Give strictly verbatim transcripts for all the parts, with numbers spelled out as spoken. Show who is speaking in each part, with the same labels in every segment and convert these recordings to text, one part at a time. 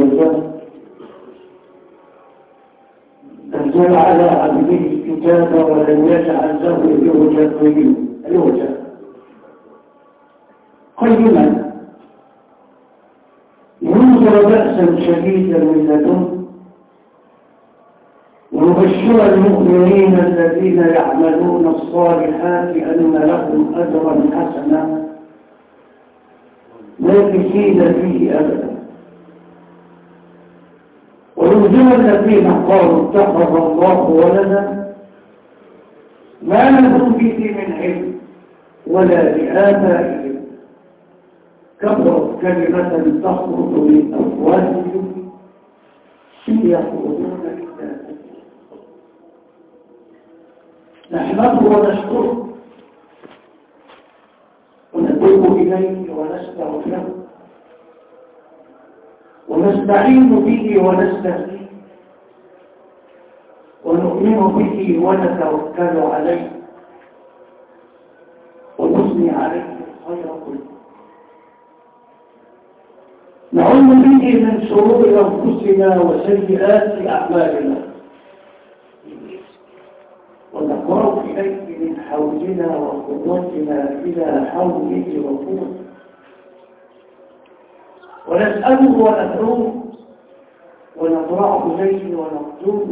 Speaker 1: وجل أنزل على عبده الكتاب ولم يجعل له عوجا قيما ينذر بأسا شديدا من لدنه ويبشر المؤمنين الذين يعملون الصالحات أن لهم أجرا حسنا ماكثين فيه أبدا، وينذر الذين قالوا اتخذ الله ولدا ما لهم به من علم ولا لآبائهم كبرت كلمة تخرج من أفواههم إن يخرجون إلا نحمده ونشكره ونتوب إليه ونستغفره ونستعين به ونستهديه ونؤمن به ونتوكل عليه ونثني عليه الخير كله، نعوذ به من شرور أنفسنا وسيئات أعمالنا ونقرب إليه من حولنا وقوتنا إلى حوله وقوته، ونسأله وندعوه ونضرع إليه ونرجوه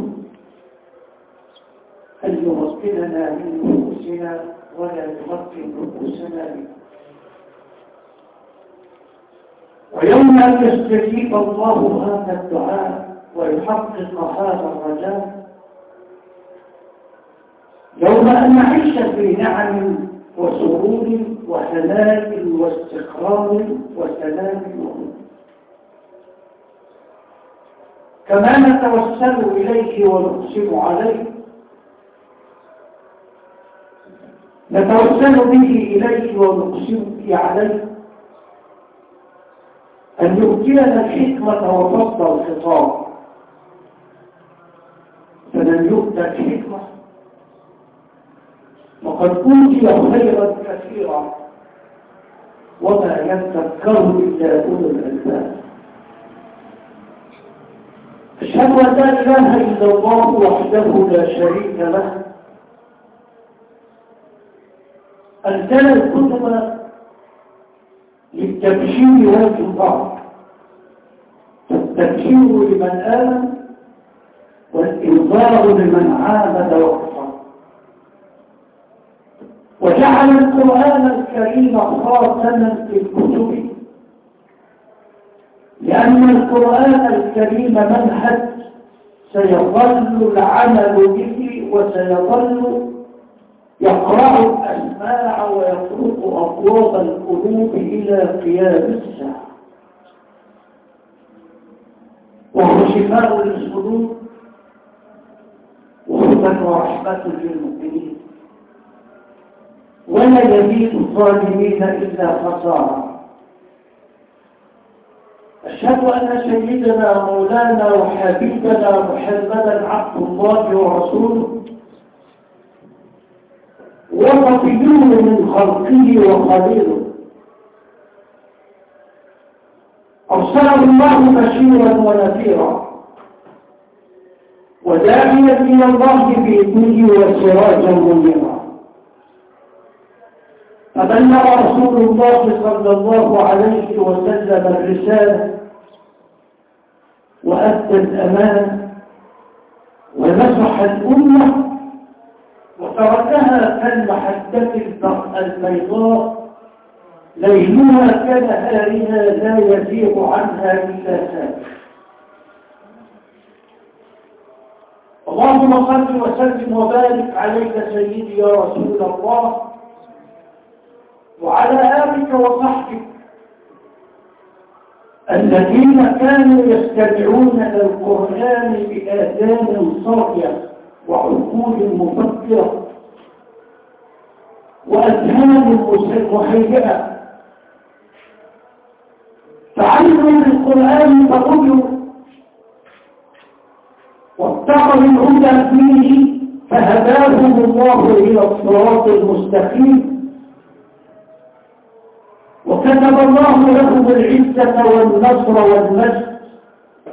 Speaker 1: أن يمكننا من نفوسنا ولا يمكن نفوسنا منه. ويوم أن يستجيب الله هذا الدعاء ويحقق هذا الرجاء، يوم أن نعيش في نعم وسرور وهناء واستقرار وسلام وهدوء، كما نتوسل إليه ونقسم عليه، نتوسل به إليه ونقسم به عليه أن يؤتينا الحكمة وفضل الخطاب، فمن يؤتى الحكمة وقد أوتي خيرا كثيرا وما يذكر إلا أولو الألباب. أشهد أن لا إله إلا الله وحده لا شريك له أنزل الكتب للتبشير والإنذار، التبشير لمن آمن والإنذار لمن عاند وكفر، وجعل القرآن الكريم خاتما في الكتب، لأن القرآن الكريم منهج سيظل العمل به وسيظل يقرع الأسماع ويطرق أبواب القلوب إلى قيام الساعة، وهو شفاء للصدور وهدى ورحمة للمؤمنين، ولا يزيد الظالمين إلا خسارة. أشهد أن سيدنا مولانا وحبيبنا محمدا عبد الله ورسوله وصفيه من خلقه وخليله، أرسله الله بشيرا ونذيرا وداعيا إلى الله بإذنه وسراجا منيرا، فبلغ رسول الله صلى الله عليه وسلم الرسالة وأدى الأمانة ونصح الأمة وتركها كالمحجة البيضاء ليلها كنهارها لا يزيغ عنها إلا هالك. اللهم صل وسلم وبارك عليك سيدي يا رسول الله وعلى آلك وصحبك الذين كانوا يستمعون القرآن بآذان صاغية وعقول مفكرة وأذهان مهيئة، فعلموا بالقرآن فهدوا واتقوا الهدى فيه فهداهم الله إلى الصراط المستقيم، وكتب الله لهم العزة والنصر والمجد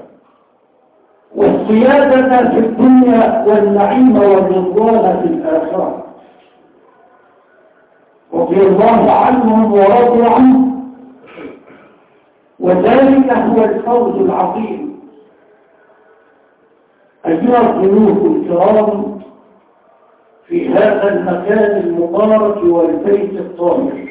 Speaker 1: والسيادة في الدنيا والنعيم والرضوان في الآخرة. رضي الله عنهم ورضوا عنه، وذلك هو الفوز العظيم. أيها الضيوف الكرام في هذا المكان المبارك والبيت الطاهر،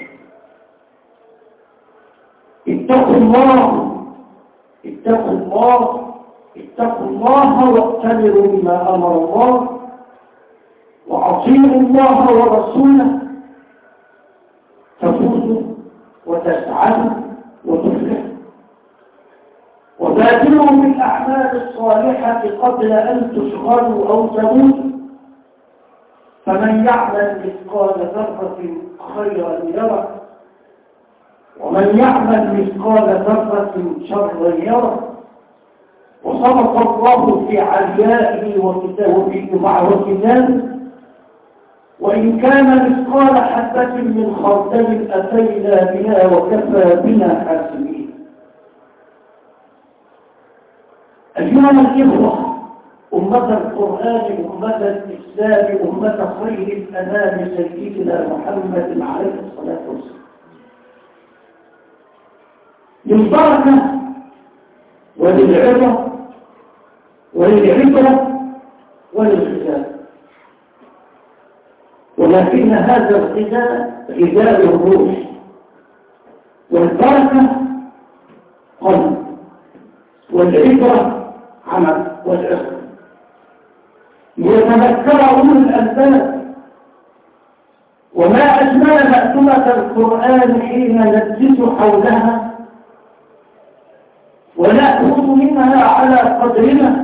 Speaker 1: اتقوا الله اتقوا الله اتقوا الله واتبعوا بما أمر الله، وأطيعوا الله ورسوله تفوزوا وتسعدوا وتفلحوا. وبادروا بالأعمال الصالحة قبل أن تشغلوا أو تموتوا، فمن يعمل مثقال ذرة خيرا يره، ومن يعمل مثقال ذرة شرا يره. وصدق الله في عليائه وكتابه مع وكتابه، وإن كان مثقال حبة من خردل أتينا بها وكفى بنا حاسبين. أيها الإخوة، أمة القرآن، أمة الإسلام، أمة خير الأنام سيدنا محمد عليه الصلاة والسلام، للبركة وللعبرة وللعبرة وللختام، ولكن هذا الغذاء غذاء الروح، والبركة قلب، والعبرة عمل، والعبرة ليتذكر أولو الألباب. وما أجمل مأتمة القرآن حين ندرس حولها ونأخذ منها على قدرنا،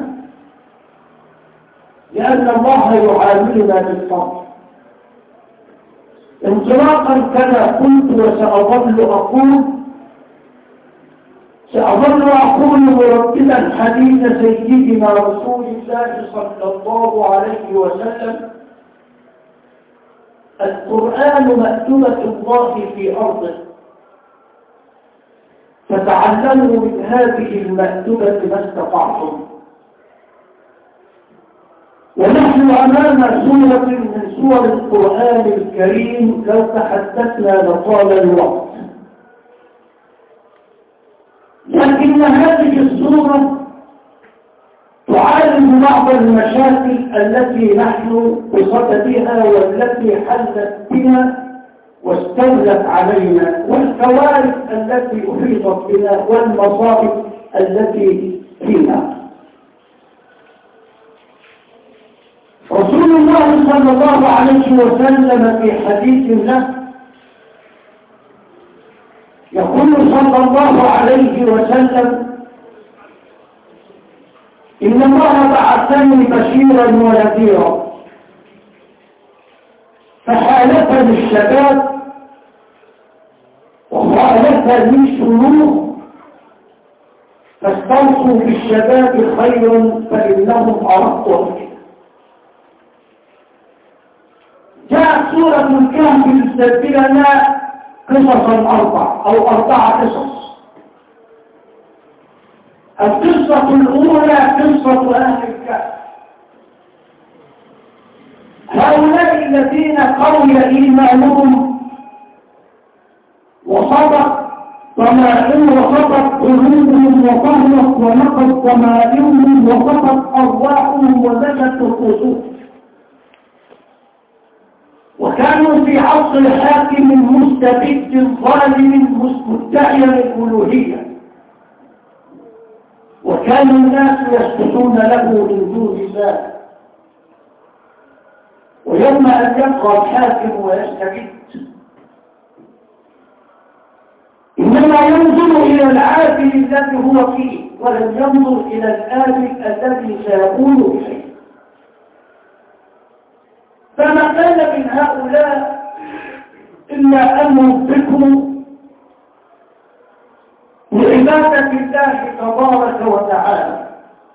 Speaker 1: لأن الله يعاملنا بالصبر. انطلاقا كما قلت وسأظل أقول سأظل أقول مرتبا حديث سيدنا رسول الله صلى الله عليه وسلم: القرآن مأتمة الله في أرضه، فتعلموا من هذه المأتمة ما استطعتم. ونحن أمام سورة من سور القرآن الكريم لو تحدثنا لطال الوقت، لكن هذه السورة تعالج بعض المشاكل التي نحن بصددها والتي حلت بنا واستولت علينا، والكوارث التي أحيطت بنا والمصائب التي فينا. رسول الله صلى الله عليه وسلم في حديث له يقول صلى الله عليه وسلم: إن الله بعثني بشيرا ونذيرا، فحالفني الشباب وخالفني الشيوخ، فاستوصوا بالشباب خيرا فإنهم أرق وكذا. جاءت سورة الكهف لتسجل لنا قصصا أربع أو أربع قصص. القصة الأولى قصة أهل الكهف، هؤلاء الذين قوي إيمانهم وصدق ضمائرهم وصدق قلوبهم وطهرت ونقت ضمائرهم وصدق أرواحهم ونجت نفوسهم، وكانوا في عصر حاكم مستبد ظالم مدعي الألوهية، وكان الناس يسجدون له من دون الله. ويوم أن يبقى الحاكم ويستبد إنما ينظر إلى العادل الذي هو فيه، ولم ينظر إلى الآدل الذي سيكون إليه. فما كان من هؤلاء إلا أن ينفقوا لعبادة الله تبارك وتعالى،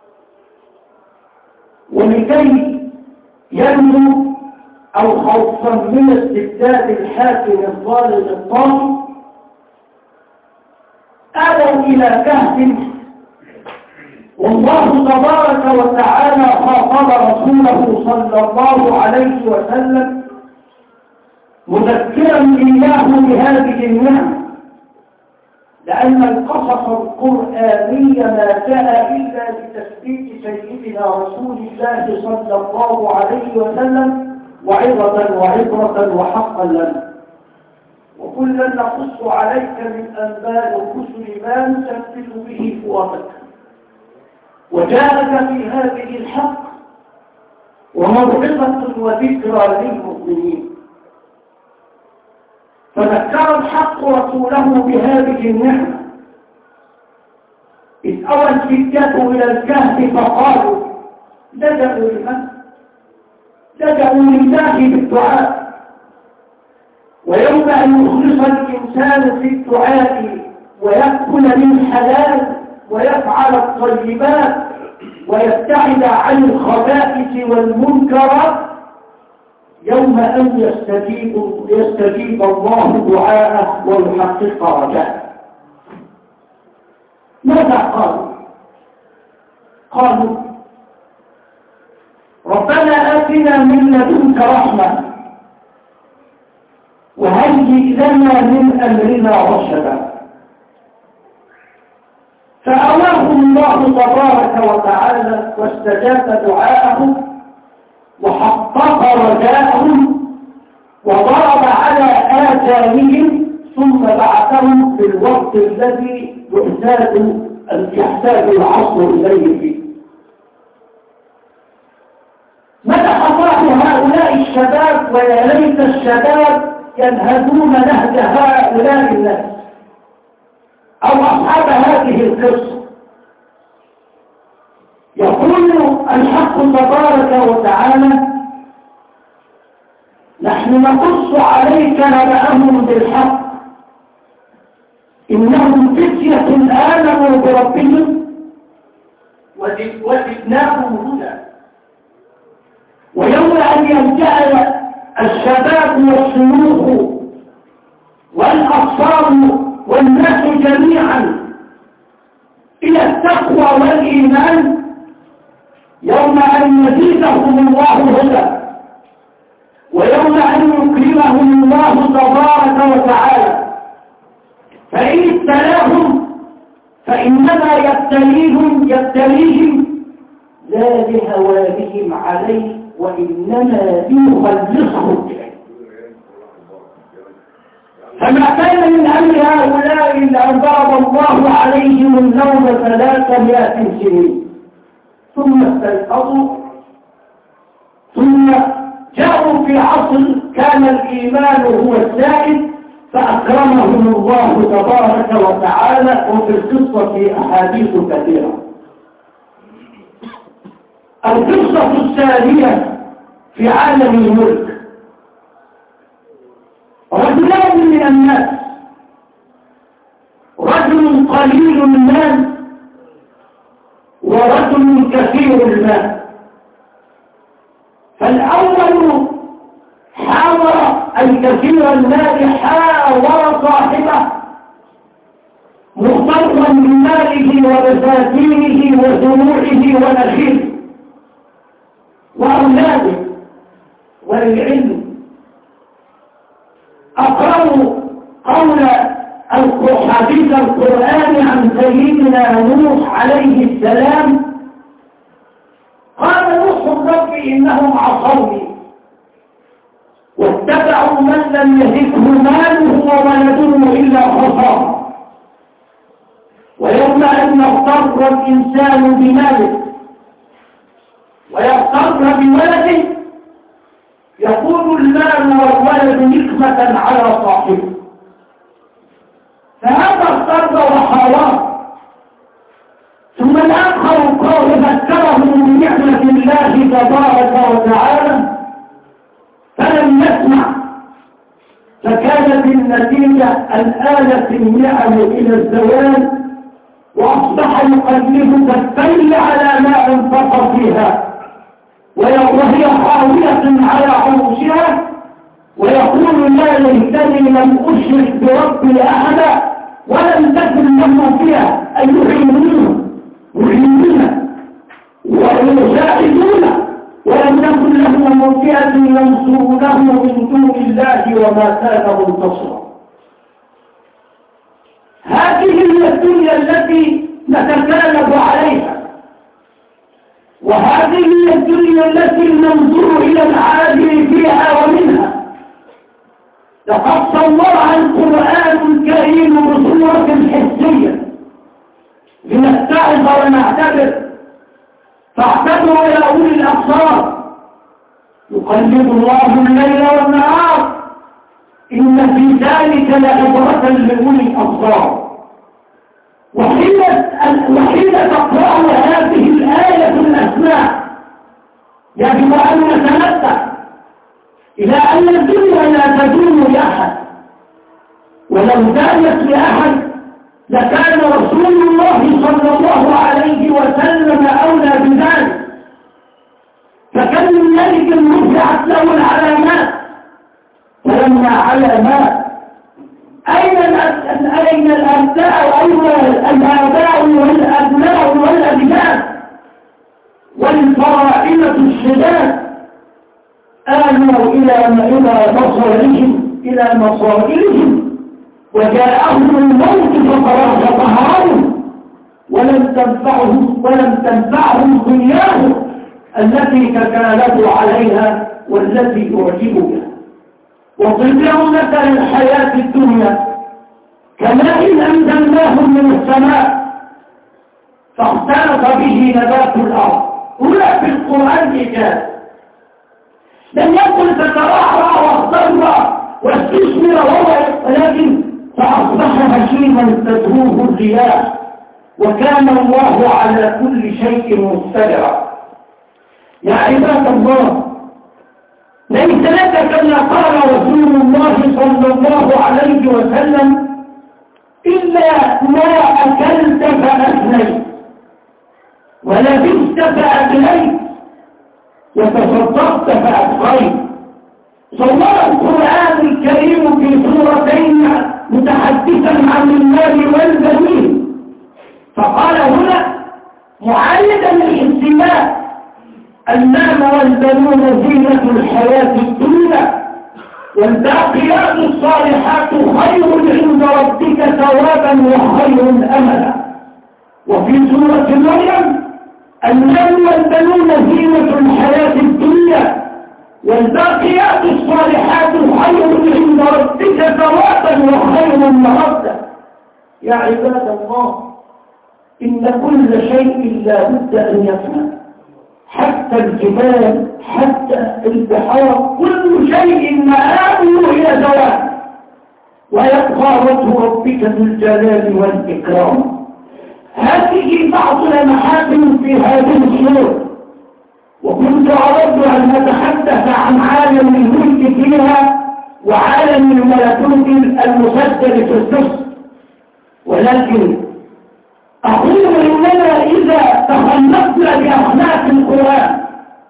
Speaker 1: ولكي ينمو أو خوفا من استبداد الحاكم الظالم الطاغي آووا إلى كهف والله تبارك وتعالى خاطب رسوله صلى الله عليه وسلم مذكرا إياه بهذه النعمة، لأن القصص القرآني ما جاء إلا لتثبيت سيدنا رسول الله صلى الله عليه وسلم وعظة وعبرة وحقا لنا. وكلا نقص عليك من أنباء الرسل ما نثبت به فؤادك، وجاءك في هذه الحق وموعظة وذكرى للمؤمنين. فذكر الحق رسوله بهذه النعمة إذ أوى الفتية إلى الكهف فقالوا لجأوا لمن؟ لجأوا لله بالدعاء. ويوم أن يخلص الإنسان في الدعاء ويأكل من حلال ويفعل الطيبات ويبتعد عن الخبائث والمنكرات، يوم أن يستجيب, يستجيب الله دعاءه ويحقق رجاءه. ماذا قالوا؟ قالوا ربنا آتنا من لدنك رحمة وهيئ لنا من أمرنا رشدا. فأواهم الله تبارك وتعالى واستجاب دعاءهم وحقق رجاءهم وضرب على آثارهم ثم بعثهم في الوقت الذي يحتاج يحتاج العصر إليه فيه. مدح الله هؤلاء الشباب ويا ليت الشباب ينهدون نهج هؤلاء الناس أو أصحاب هذه القصة. يقول الحق تبارك وتعالى نحن نقص عليك نبأهم بالحق إنهم فتية آمنوا بربهم وزدناهم هدى. ويوم أن يلجأ الشباب والشيوخ والأطفال والناس جميعا إلى التقوى والإيمان، يوم أن يزيدهم الله هدى ويوم أن يكرمهم الله تبارك وتعالى، فإن ابتلاهم فإنما يبتليهم يبتليهم لا لهوانهم عليه وإنما ليخلصهم إليه. فما كان من أمر هؤلاء إلا أن ضرب الله عليهم النوم ثلاثمائة سنين ثم استيقظوا ثم جاءوا في عصر كان الإيمان هو السائد فأكرمهم الله تبارك وتعالى. وفي القصة أحاديث كثيرة. القصة الثانية في عالم الملك. رجلان من الناس، رجل قليل المال ورجل كثير المال. فالأول حاور الكثير المال حاور صاحبه مغترا بماله وبساتينه وزروعه ونخيله وأولاده والعلم. أقرأوا قول حديث القرآن عن سيدنا نوح عليه السلام. قال نوح رب إنهم عصوني واتبعوا من لم يزده ماله وولده إلا خسارة. ويوم أن يغتر الإنسان بماله ويغتر بولده يقول المال والولد نقمة على صاحبه. فهذا اغتر وحرام. ثم الآخر قال ذكرهم بنعمة الله تبارك وتعالى فلم يسمع، فكانت النتيجة أن آلت النعم إلى الزوال وأصبح يقلب كفيه على ما انفق فيها وهي خاوية على عروشها ويقول لا ليتني لم أشرك بربي أحدا ولم تكن له فيها أن يعينون يعينون وما كان منتصرا. هذه هي الدنيا التي نتكالب عليها، وهذه هي الدنيا التي ننظر إلى العاجل فيها ومنها. لقد صورها القرآن الكريم بصورة حسية لنتعظ ونعتبر، فاعتبروا يا أولي الأبصار. يقلب الله الليل والنهار، إن في ذلك لعبرة لأولي الأبصار. وحين وحين تقرأ هذه الآية الأسماء يجب أن نتمتع إلى أن الدنيا لا تدوم لأحد، ولو دامت لأحد لكان رسول الله صلى الله عليه وسلم أولى بذلك. فكم من ملك رفعت له العلامات ولما علامات أين أين الأبناء أين الآباء والأبناء والأبناء والفراعنة الشداد آلوا إلى إلى مصائرهم إلى مصائرهم وجاءهم الموت فقرأ ظهرهم ولم تنفعهم ولم تنفعهم دنياهم التي تكالبوا عليها والتي أعجبوا بها. وضرب لهم مثل الحياة الدنيا كماء أنزلناه من السماء فاختلط به نبات الأرض. هنا في القرآن إيجاز، لم يقل تترعرع واخضر واستثمر وهو، ولكن فأصبح هشيما تدهوه الرياح وكان الله على كل شيء مقتدرا. يا عباد الله، ليس لك كما قال رسول الله صلى الله عليه وسلم إلا ما أكلت فأكليت ولبست فأكليت وتصدقت فأبقيت. صور القرآن الكريم في سورتين متحدثا عن المال والبنين، فقال هنا معايدا للاهتمام: المال والبنون زينة الحياة الدنيا والباقيات الصالحات خير عند ربك ثوابا وخير أملا. وفي سورة مريم: المال والبنون زينة الحياة الدنيا والباقيات الصالحات خير عند ربك ثوابا وخير مردا. يا عباد الله، إن كل شيء لا بد أن يفنى، حتى الجبال حتى البحار، كل شيء مآله إلى زوال، ويبقى وجه ربك ذو الجلال والإكرام. هذه بعض المحاكم في هذه الصور، وكنت أردت أن أتحدث عن عالم الملك فيها وعالم الملكوت المسجل في القصة، ولكن أقول إننا إذا تخلقنا بأخلاق القرآن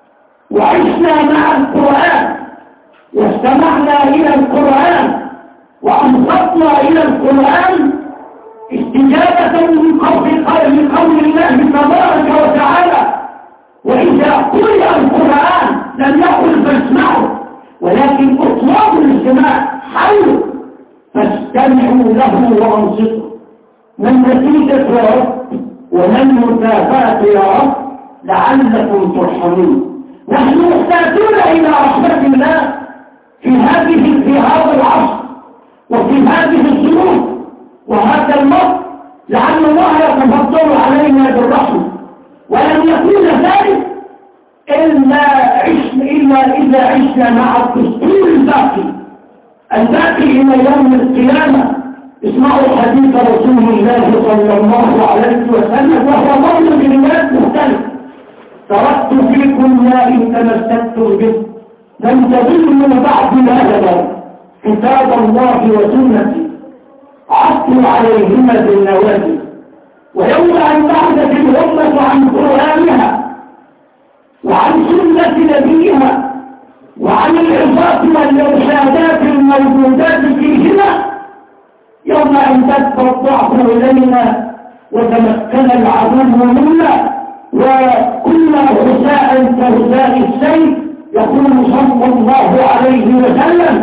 Speaker 1: وعشنا مع القرآن واستمعنا إلى القرآن وأنصتنا إلى القرآن استجابة من قول الله تبارك وتعالى: وإذا قرئ القرآن لم يقل فاسمعوا ولكن اطلبوا الاستماع، حولوا فاستمعوا له وانصتوا. من نتيجة يا رب ومن مكافأة يا رب لعلكم ترحمون. نحن محتاجون إلى رحمة الله في هذه في هذا العصر وفي هذه الظروف وهذا الوقت، لعل الله يتفضل علينا بالرحمة، ولن يكون ذلك إلا عشنا إلا إذا عشنا مع الدستور الباقي الباقي إلى يوم القيامة. اسمعوا حديث رسول الله صلى الله عليه وسلم وهو ضمن كلمات مختلفة: تركت فيكم ما إن تمسكتم به لم تضلوا بعد أبدا، كتاب الله وسنتي عضوا عليهما بالنواجذ. ويوم أن بعدت الأمة عن قرآنها وعن سنة نبيها وعن العظات والإرشادات الموجودات فيهما، يوم أن تدفع الضعف إلينا وتمكن العدو منا وكنا غثاء كغثاء السيف، يقول صلى الله عليه وسلم: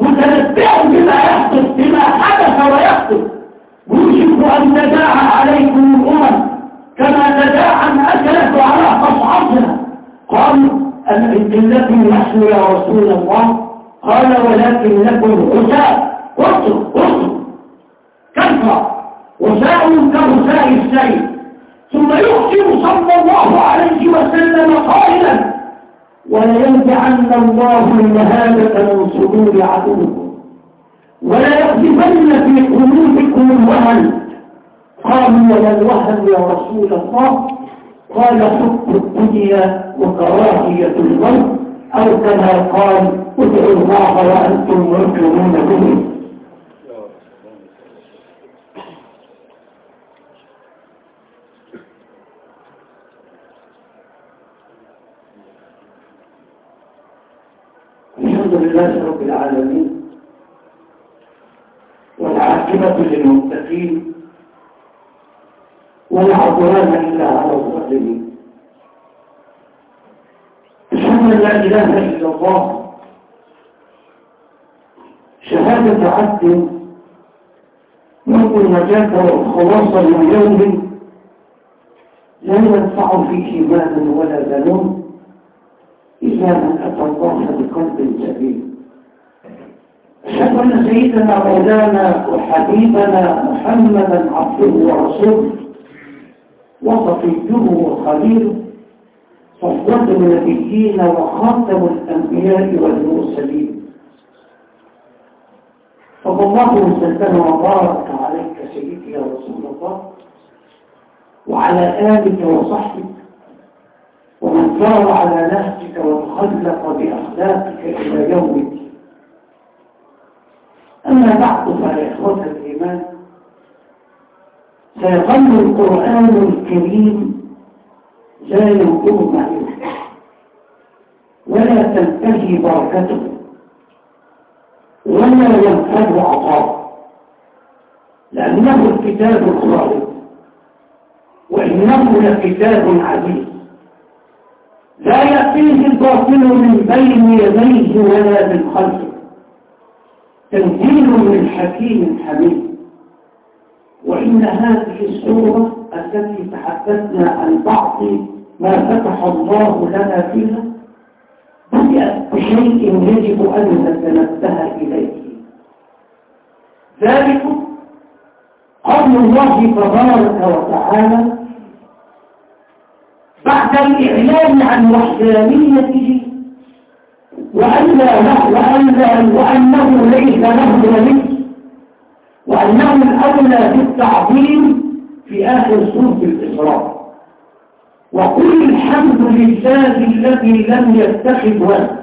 Speaker 1: متنبئ بما يحدث بما حدث ويحدث، يوشك أن تداعى عليكم الأمم كما تداعى الأكلة على قصعتها. قالوا التي نحن يا رسول الله؟ قال ولكن لكم غثاء، اصر اصر كثرة، غثاء كغثاء السيل. ثم يختم صلى الله عليه وسلم قائلا ولينزعن الله المهابة من صدور عدوكم ولا يقذفن في قلوبكم الوهن. قالوا ولا الوهن يا رسول الله؟ قال حب الدنيا وكراهية الموت، أو كما قال ادعوا الله وأنتم موقنون به. الحمد لله رب العالمين، والعاقبة للمتقين، ولا عدوان إلا على الظالمين. أشهد أن لا إله إلا الله شهادة عبد يرجو النجاة والخلاص من يوم لا ينفع فيه مال ولا بنون إلا من أتى الله بقلب سليم. أشهد أن سيدنا مولانا وحبيبنا محمدا عبده ورسوله وصفيه وخليله، صفوة النبيين وخاتم الأنبياء والمرسلين، صلى الله وسلم وبارك عليك سيدي يا رسول الله وعلى آلك وصحبك ومن سار على نهجك وتخلق بأخلاقك إلى يوم الدين. أما بعد فيا إخوة الإيمان، سيظل القرآن الكريم لا ينقض معه ولا تنتهي بركته ولا ينفذ عطاءه، لأنه الكتاب الخالد وإنه لكتاب عزيز لا يأتيه الباطل من بين يديه ولا من خلفه، تنزيل من حكيم حميد. وإن هذه السورة التي تحدثنا عن بعض ما فتح الله لنا فيها بدأت بشيء يجب أن نتنبه إليه، ذلك قول الله تبارك وتعالى بعد الإعلان عن وحدانيته وأن له وأن وأنه ليس له ولي، وأنه الأولى بالتعظيم في آخر سورة الإسراء. وقل الحمد لله الذي لم يتخذ ولدا.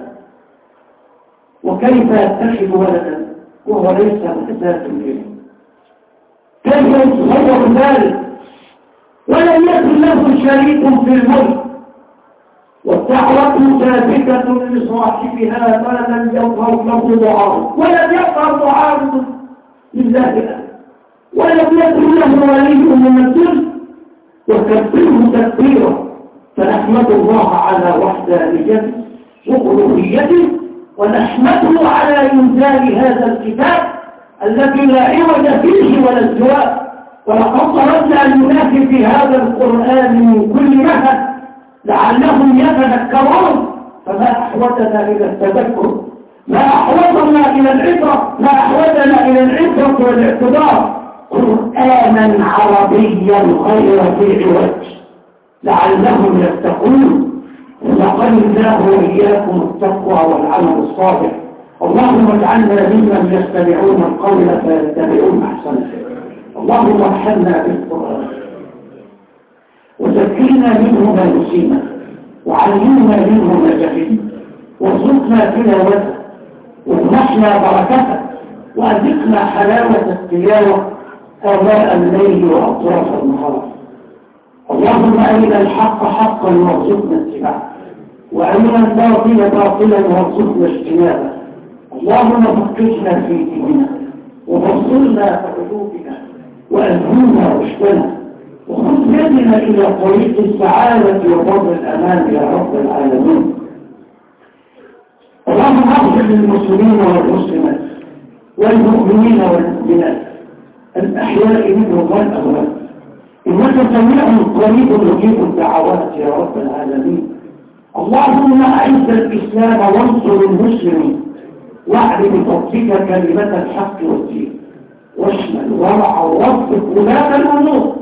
Speaker 1: وكيف يتخذ ولدا وهو ليس محتاج إليه؟ كيف يتصور ذلك؟ ولم يكن له شريك في الملك، والدعوة ثابتة لصاحبها ما لم يظهر له معارض، ولم يظهر معارض لله، ولم يكن له ولي من الذل، وكبره تكبيرا. فنحمد الله على وحدانيته وألوهيته، ونحمده على إنزال هذا الكتاب الذي لا عوج فيه ولا ازدواج. ولقد طردنا للناس في هذا القرآن من كل مهد لعلهم يتذكرون، فما أحوجنا إلى التذكر، ما أحوجنا إلى العبرة، ما أحوجنا إلى العبرة والاعتبار. قرآنا عربيا غير ذي عوج لعلهم يتقون. ولقد الله وإياكم التقوى والعمل الصالح. اللهم اجعلنا ممن يستمعون القول فيتبعون أحسنه. اللهم ارحمنا بالقرآن وذكرنا منه ما نسينا، وعلمنا منه ما جهلنا، وارزقنا تلاوته، وامنحنا بركته، وأذقنا حلاوة التلاوة آلاء الليل وأطراف النهار. اللهم أرنا الحق حقا وارزقنا اتباعه، وأرنا الباطل باطلا وارزقنا اجتنابه. اللهم فقهنا في ديننا، وبصرنا في قلوبنا، وألهمنا رشدنا، وخذ يدنا إلى طريق السعادة وبر الأمان يا رب العالمين. اللهم اغفر للمسلمين والمسلمات والمؤمنين والمؤمنات الأحياء منهم والأموات إنك سميع قريب مجيب الدعوات يا رب العالمين. اللهم أعز الإسلام وانصر المسلمين واعل بفضلك كلمة الحق والدين واشمل ورع ووفق ولاة الأمور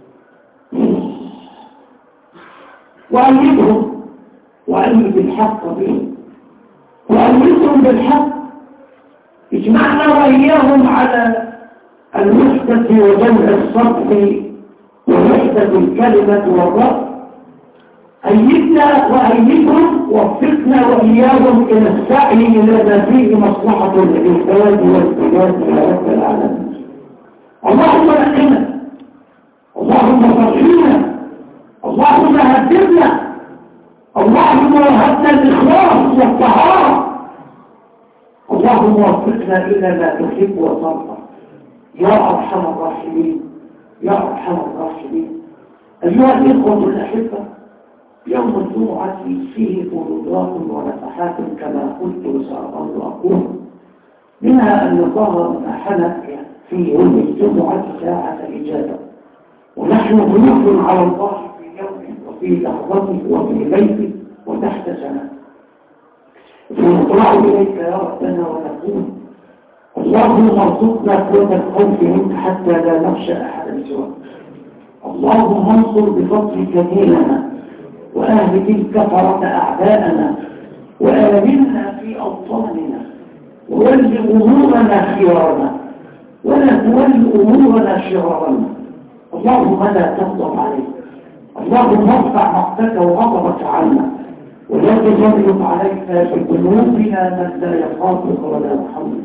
Speaker 1: وأيدهم وأيد الحق بهم وأيدهم بالحق. اجمعنا وإياهم على الوحدة وجمع الصف ووحدة الكلمة والرأي. أيدنا وأيدهم وفقنا وإياهم إلى السعي إلى ما فيه مصلحة العباد والبلاد يا رب العالمين. اللهم نقنا، اللهم صلحنا، اللهم هدمنا، اللهم وهبنا الإخلاص والطهارة، اللهم وفقنا إلى ما تحب وترضى يا أرحم الراحمين يا أرحم الراحمين. أيها الإخوة الأحبة، يوم الجمعة فيه فروضات ونفحات كما قلت وسأظل أقول، منها أن الله منحنا في يوم الجمعة ساعة إجابة، ونحن ضيوف على الله في يوم وفي لحظته وفي بيته وتحت سماء. فنطلع إليك يا ربنا ونقول اللهم ارزقنا قوة الخوف منك حتى لا نخشى أحدا سواك. اللهم انصر بفضلك ديننا وأهلك الكفرة أعداءنا وآمنا في أوطاننا وول أمورنا خيارنا ولا تول أمورنا شرارنا. اللهم لا تغضب عليك، اللهم ارفع مقتك وغضبك عنا ولا تجرب عليك بقلوبنا من لا يخافك ولا يرحمك.